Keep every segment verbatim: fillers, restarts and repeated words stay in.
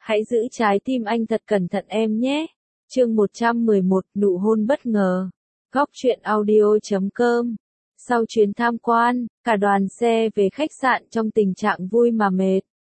Hãy giữ trái tim anh thật cẩn thận em nhé. Chương một trăm mười một, nụ hôn bất ngờ. Góc truyện audio chấm com. Sau chuyến tham quan, cả đoàn xe về khách sạn trong tình trạng vui mà mệt.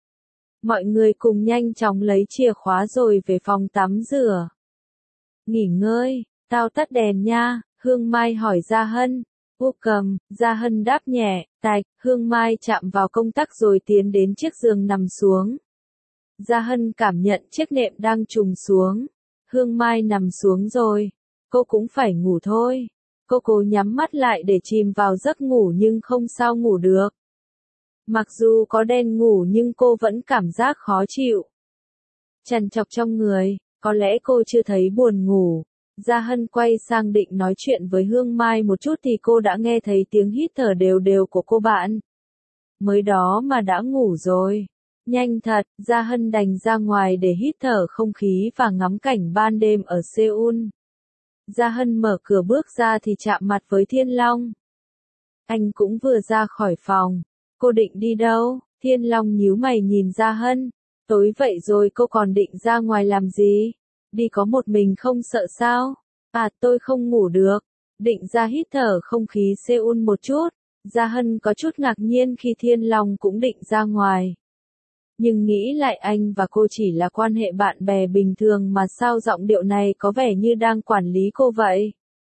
Mọi người cùng nhanh chóng lấy chìa khóa rồi về phòng tắm rửa. Nghỉ ngơi, tao tắt đèn nha, Hương Mai hỏi Gia Hân. U cầm, Gia Hân đáp nhẹ, tạch, Hương Mai chạm vào công tắc rồi tiến đến chiếc giường nằm xuống. Gia Hân cảm nhận chiếc nệm đang trùng xuống. Hương Mai nằm xuống rồi. Cô cũng phải ngủ thôi. Cô cố nhắm mắt lại để chìm vào giấc ngủ nhưng không sao ngủ được. Mặc dù có đèn ngủ nhưng cô vẫn cảm giác khó chịu. Trằn trọc trong người, có lẽ cô chưa thấy buồn ngủ. Gia Hân quay sang định nói chuyện với Hương Mai một chút thì cô đã nghe thấy tiếng hít thở đều đều của cô bạn. Mới đó mà đã ngủ rồi. Nhanh thật, Gia Hân đành ra ngoài để hít thở không khí và ngắm cảnh ban đêm ở Seoul. Gia Hân mở cửa bước ra thì chạm mặt với Thiên Long. Anh cũng vừa ra khỏi phòng. Cô định đi đâu? Thiên Long nhíu mày nhìn Gia Hân. Tối vậy rồi cô còn định ra ngoài làm gì? Đi có một mình không sợ sao? À, tôi không ngủ được. Định ra hít thở không khí Seoul một chút. Gia Hân có chút ngạc nhiên khi Thiên Long cũng định ra ngoài. Nhưng nghĩ lại anh và cô chỉ là quan hệ bạn bè bình thường mà sao giọng điệu này có vẻ như đang quản lý cô vậy.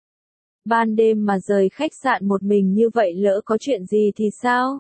Ban đêm mà rời khách sạn một mình như vậy lỡ có chuyện gì thì sao?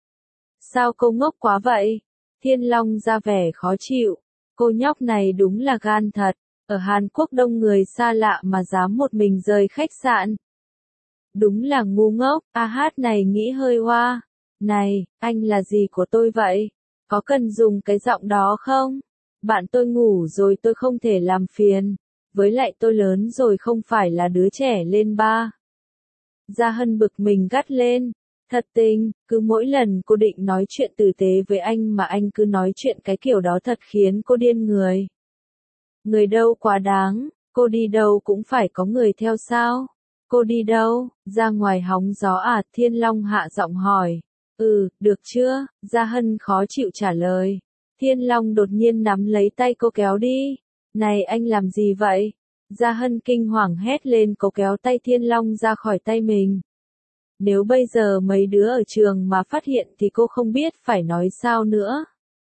Sao cô ngốc quá vậy? Thiên Long ra vẻ khó chịu. Cô nhóc này đúng là gan thật. Ở Hàn Quốc đông người xa lạ mà dám một mình rời khách sạn. Đúng là ngu ngốc. A hát này nghĩ hơi hoa. Này, anh là gì của tôi vậy? Có cần dùng cái giọng đó không? Bạn tôi ngủ rồi tôi không thể làm phiền. Với lại tôi lớn rồi không phải là đứa trẻ lên ba. Gia Hân bực mình gắt lên. Thật tình, cứ mỗi lần cô định nói chuyện tử tế với anh mà anh cứ nói chuyện cái kiểu đó thật khiến cô điên người. Người đâu quá đáng, cô đi đâu cũng phải có người theo sao? Cô đi đâu? Ra ngoài hóng gió à? Thiên Long hạ giọng hỏi. Ừ, được chưa? Gia Hân khó chịu trả lời. Thiên Long đột nhiên nắm lấy tay cô kéo đi. Này anh làm gì vậy? Gia Hân kinh hoàng hét lên, cô kéo tay Thiên Long ra khỏi tay mình. Nếu bây giờ mấy đứa ở trường mà phát hiện thì cô không biết phải nói sao nữa.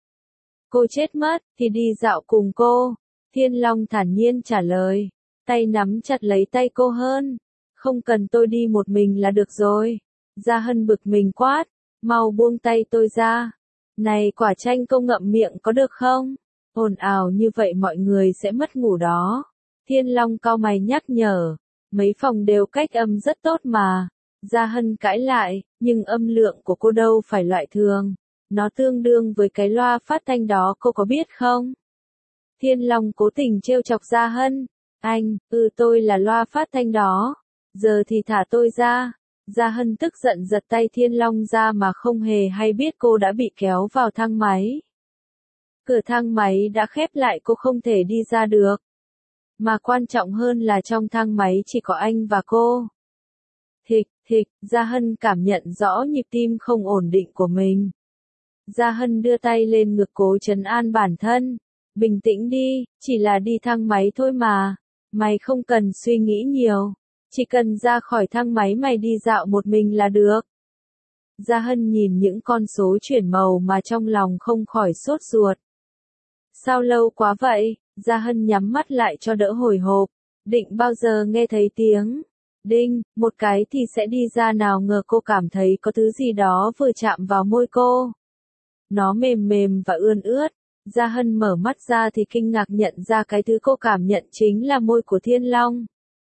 Cô chết mất, thì đi dạo cùng cô. Thiên Long thản nhiên trả lời. Tay nắm chặt lấy tay cô hơn. Không cần, tôi đi một mình là được rồi. Gia Hân bực mình quát. Mau buông tay tôi ra. Này quả chanh, cô ngậm miệng có được không? Ồn ào như vậy mọi người sẽ mất ngủ đó. Thiên Long cau mày nhắc nhở. Mấy phòng đều cách âm rất tốt mà. Gia Hân cãi lại, nhưng âm lượng của cô đâu phải loại thường. Nó tương đương với cái loa phát thanh đó, cô có biết không? Thiên Long cố tình trêu chọc Gia Hân. Anh, ừ tôi là loa phát thanh đó. Giờ thì thả tôi ra. Gia Hân tức giận giật tay Thiên Long ra mà không hề hay biết cô đã bị kéo vào thang máy. Cửa thang máy đã khép lại, cô không thể đi ra được. Mà quan trọng hơn là trong thang máy chỉ có anh và cô. Thịch, thịch, Gia Hân cảm nhận rõ nhịp tim không ổn định của mình. Gia Hân đưa tay lên ngực cố trấn an bản thân. Bình tĩnh đi, chỉ là đi thang máy thôi mà. Mày không cần suy nghĩ nhiều. Chỉ cần ra khỏi thang máy mày đi dạo một mình là được. Gia Hân nhìn những con số chuyển màu mà trong lòng không khỏi sốt ruột. Sao lâu quá vậy? Gia Hân nhắm mắt lại cho đỡ hồi hộp. Định bao giờ nghe thấy tiếng đinh, một cái thì sẽ đi ra, nào ngờ cô cảm thấy có thứ gì đó vừa chạm vào môi cô. Nó mềm mềm và ươn ướt. Gia Hân mở mắt ra thì kinh ngạc nhận ra cái thứ cô cảm nhận chính là môi của Thiên Long.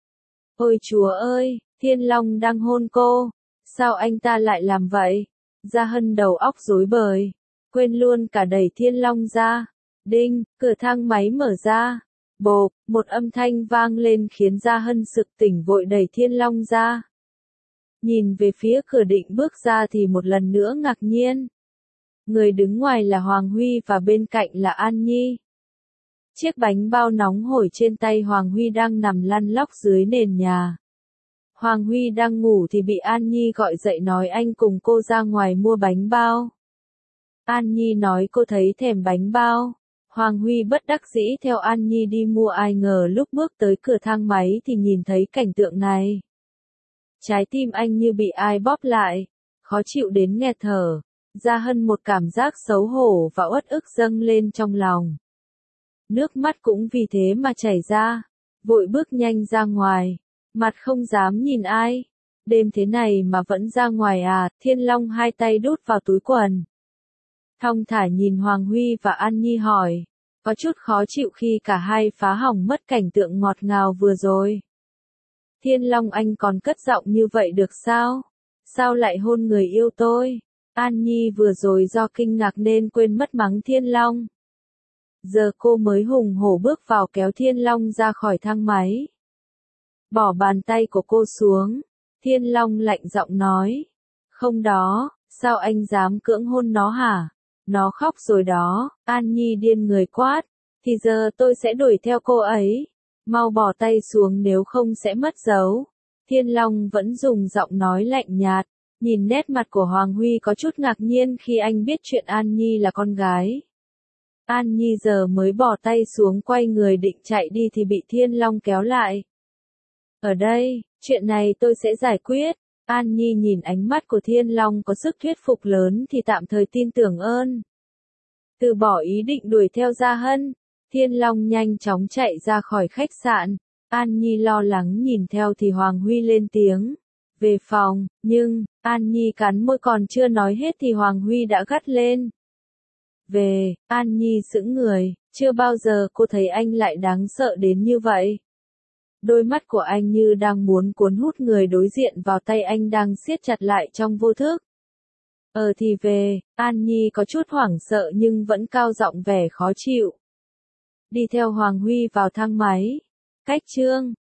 Ôi chúa ơi, Thiên Long đang hôn cô. Sao anh ta lại làm vậy? Gia Hân đầu óc rối bời. Quên luôn cả đẩy Thiên Long ra. Đinh, cửa thang máy mở ra. Bộp, một âm thanh vang lên khiến Gia Hân sực tỉnh, vội đẩy Thiên Long ra. Nhìn về phía cửa định bước ra thì một lần nữa ngạc nhiên. Người đứng ngoài là Hoàng Huy và bên cạnh là An Nhi. Chiếc bánh bao nóng hổi trên tay Hoàng Huy đang nằm lăn lóc dưới nền nhà. Hoàng Huy đang ngủ thì bị An Nhi gọi dậy nói anh cùng cô ra ngoài mua bánh bao. An Nhi nói cô thấy thèm bánh bao. Hoàng Huy bất đắc dĩ theo An Nhi đi mua, ai ngờ lúc bước tới cửa thang máy thì nhìn thấy cảnh tượng này. Trái tim anh như bị ai bóp lại, khó chịu đến nghẹt thở, Gia Hân một cảm giác xấu hổ và uất ức dâng lên trong lòng. Nước mắt cũng vì thế mà chảy ra, vội bước nhanh ra ngoài, mặt không dám nhìn ai. Đêm thế này mà vẫn ra ngoài à? Thiên Long hai tay đút vào túi quần, thong thả nhìn Hoàng Huy và An Nhi hỏi, có chút khó chịu khi cả hai phá hỏng mất cảnh tượng ngọt ngào vừa rồi. Thiên Long, anh còn cất giọng như vậy được sao? Sao lại hôn người yêu tôi? An Nhi vừa rồi do kinh ngạc nên quên mất mắng Thiên Long. Giờ cô mới hùng hổ bước vào kéo Thiên Long ra khỏi thang máy. Bỏ bàn tay của cô xuống, Thiên Long lạnh giọng nói, không đó, sao anh dám cưỡng hôn nó hả? Nó khóc rồi đó. An Nhi điên người quát, thì giờ tôi sẽ đuổi theo cô ấy. Mau bỏ tay xuống nếu không sẽ mất dấu. Thiên Long vẫn dùng giọng nói lạnh nhạt, nhìn nét mặt của Hoàng Huy có chút ngạc nhiên khi anh biết chuyện An Nhi là con gái. An Nhi giờ mới bỏ tay xuống, quay người định chạy đi thì bị Thiên Long kéo lại. Ở đây, chuyện này tôi sẽ giải quyết. An Nhi nhìn ánh mắt của Thiên Long có sức thuyết phục lớn thì tạm thời tin tưởng ơn. Từ bỏ ý định đuổi theo Gia Hân, Thiên Long nhanh chóng chạy ra khỏi khách sạn. An Nhi lo lắng nhìn theo thì Hoàng Huy lên tiếng. Về phòng, nhưng, An Nhi cắn môi còn chưa nói hết thì Hoàng Huy đã gắt lên. Về, An Nhi sững người, chưa bao giờ cô thấy anh lại đáng sợ đến như vậy. Đôi mắt của anh như đang muốn cuốn hút người đối diện vào, tay anh đang siết chặt lại trong vô thức. Ờ thì về, An Nhi có chút hoảng sợ nhưng vẫn cao giọng vẻ khó chịu. Đi theo Hoàng Huy vào thang máy. Cách chương